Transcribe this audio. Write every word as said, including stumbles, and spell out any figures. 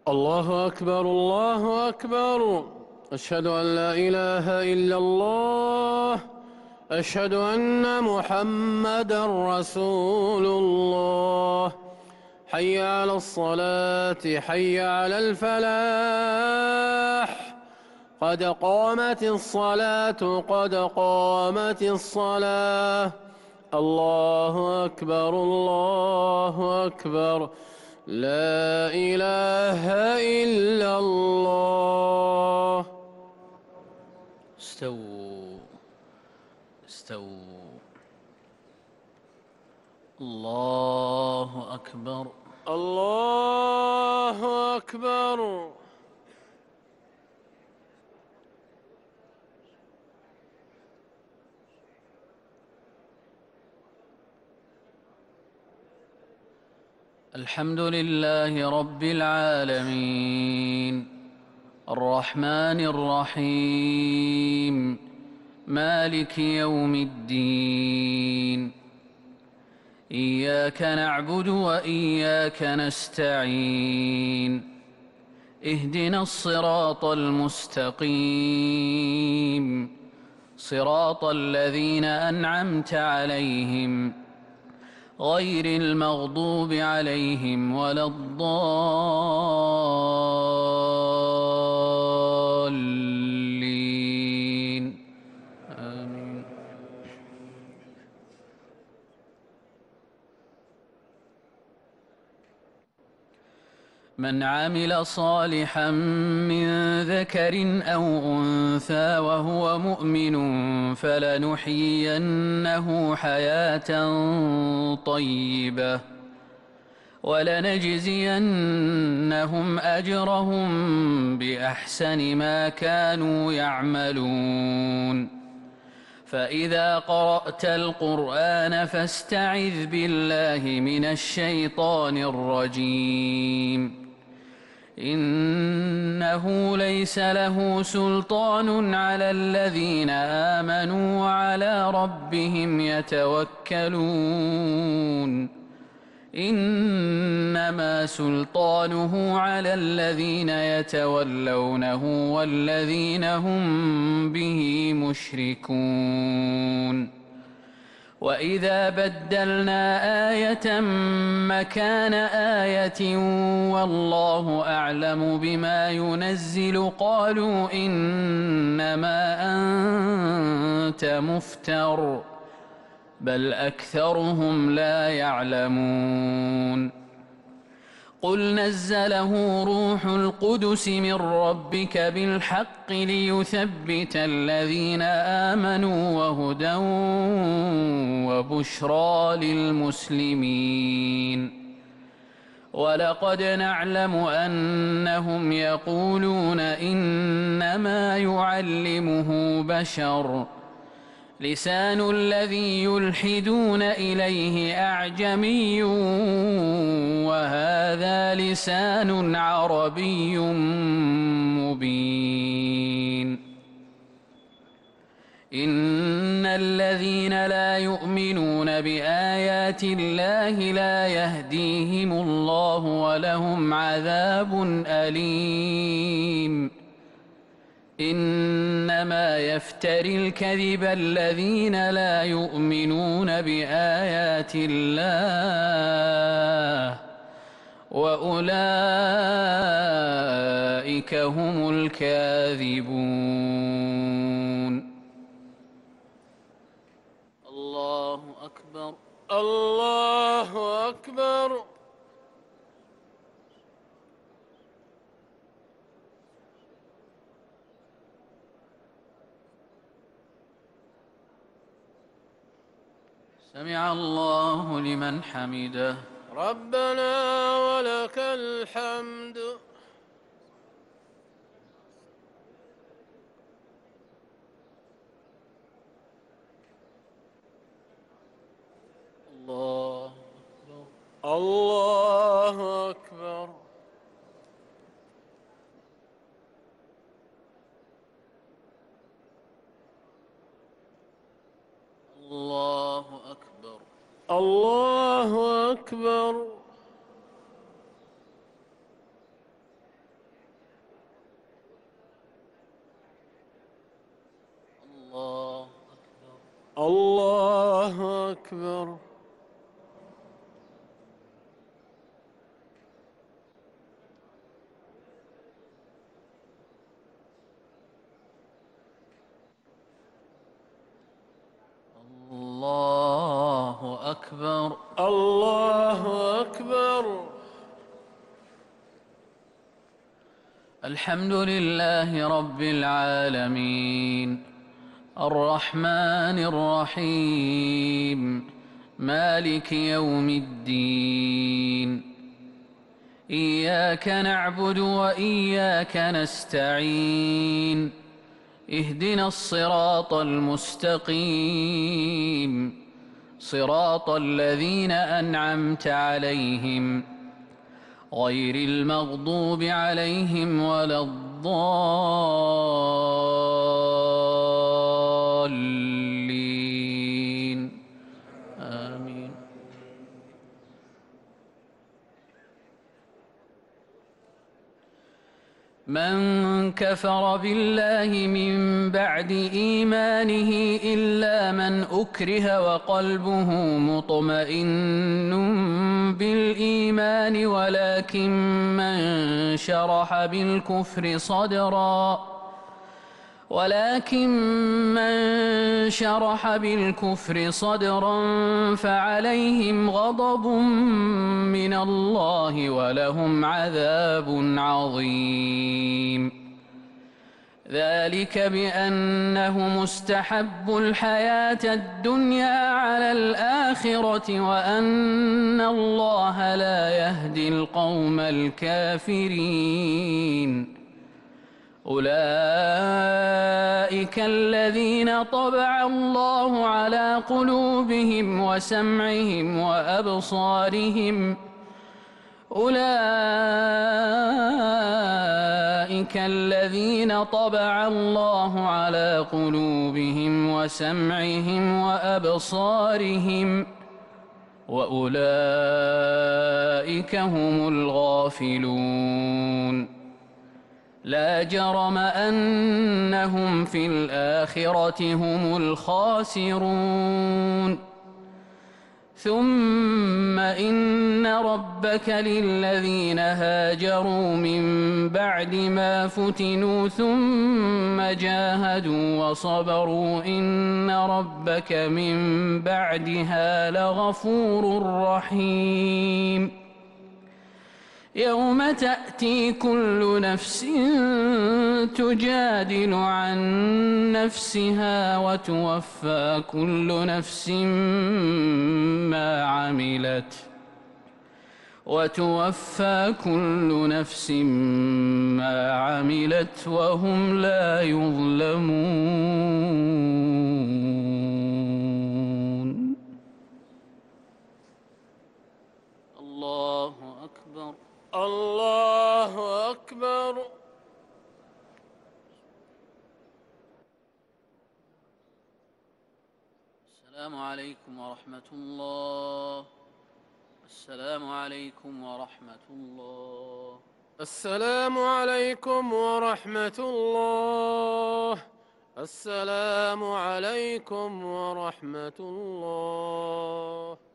الله أكبر الله أكبر. أشهد أن لا إله إلا الله. أشهد أن محمدًا رسول الله. حي على الصلاة حي على الفلاح. قد قامت الصلاة قد قامت الصلاة. الله أكبر الله أكبر. لا إله إلا الله. استووا استووا. الله أكبر الله أكبر. الحمد لله رب العالمين الرحمن الرحيم مالك يوم الدين. إياك نعبد وإياك نستعين. اهدنا الصراط المستقيم صراط الذين أنعمت عليهم غير المغضوب عليهم ولا الضالين آمين. من عمل صالحا من ذكر أو أنثى وهو مؤمن فلنحيينه حياة طيبة ولنجزينهم أجرهم بأحسن ما كانوا يعملون. فإذا قرأت القرآن فاستعذ بالله من الشيطان الرجيم. إنه ليس له سلطان على الذين آمنوا وعلى ربهم يتوكلون. إنما سلطانه على الذين يتولونه والذين هم به مشركون. وإذا بدلنا آية مكان آية والله أعلم بما ينزل قالوا إنما أنت مفتر بل أكثرهم لا يعلمون. قل نزله روح القدس من ربك بالحق ليثبت الذين آمنوا وهدى وبشرى للمسلمين. ولقد نعلم أنهم يقولون إنما يعلمه بشر لسان الذي يلحدون إليه أعجمي وهذا لسان عربي مبين. إن الذين لا يؤمنون بآيات الله لا يهديهم الله ولهم عذاب أليم. إنما يفتري الكذب الذين لا يؤمنون بآيات الله وأولئك هم الكاذبون. الله أكبر الله أكبر. سمع الله لمن حمده. ربنا ولك الحمد. الله أكبر الله أكبر. الله أكبر الله أكبر. الحمد لله رب العالمين الرحمن الرحيم مالك يوم الدين إياك نعبد وإياك نستعين اهدنا الصراط المستقيم صراط الذين أنعمت عليهم غير المغضوب عليهم ولا الضالين آمين. من كفر بالله من بعد إيمانه إلا من أكره وقلبه مطمئن بالإيمان ولكن من شرح بالكفر صدرا ولكن من شرح بالكفر صدرا فعليهم غضب من الله ولهم عذاب عظيم. ذلك بأنهم استحبوا الحياة الدنيا على الآخرة وأن الله لا يهدي القوم الكافرين. أولئك الذين طبع الله على قلوبهم وسمعهم وأبصارهم أولئك الذين طبع الله على قلوبهم وسمعهم وأبصارهم وأولئك هم الغافلون. لا جرم أنهم في الآخرة هم الخاسرون. ثم إن ربك للذين هاجروا من بعد ما فتنوا ثم جاهدوا وصبروا إن ربك من بعدها لغفور رحيم. يوم تأتي كل نفس تجادل عن نفسها وتوفى كل نفس ما عملت وتوفى كل نفس ما عملت وهم لا يظلمون. الله أكبر. الله أكبر. السلام عليكم ورحمة الله. السلام عليكم ورحمة الله. السلام عليكم ورحمة الله. السلام عليكم ورحمة الله.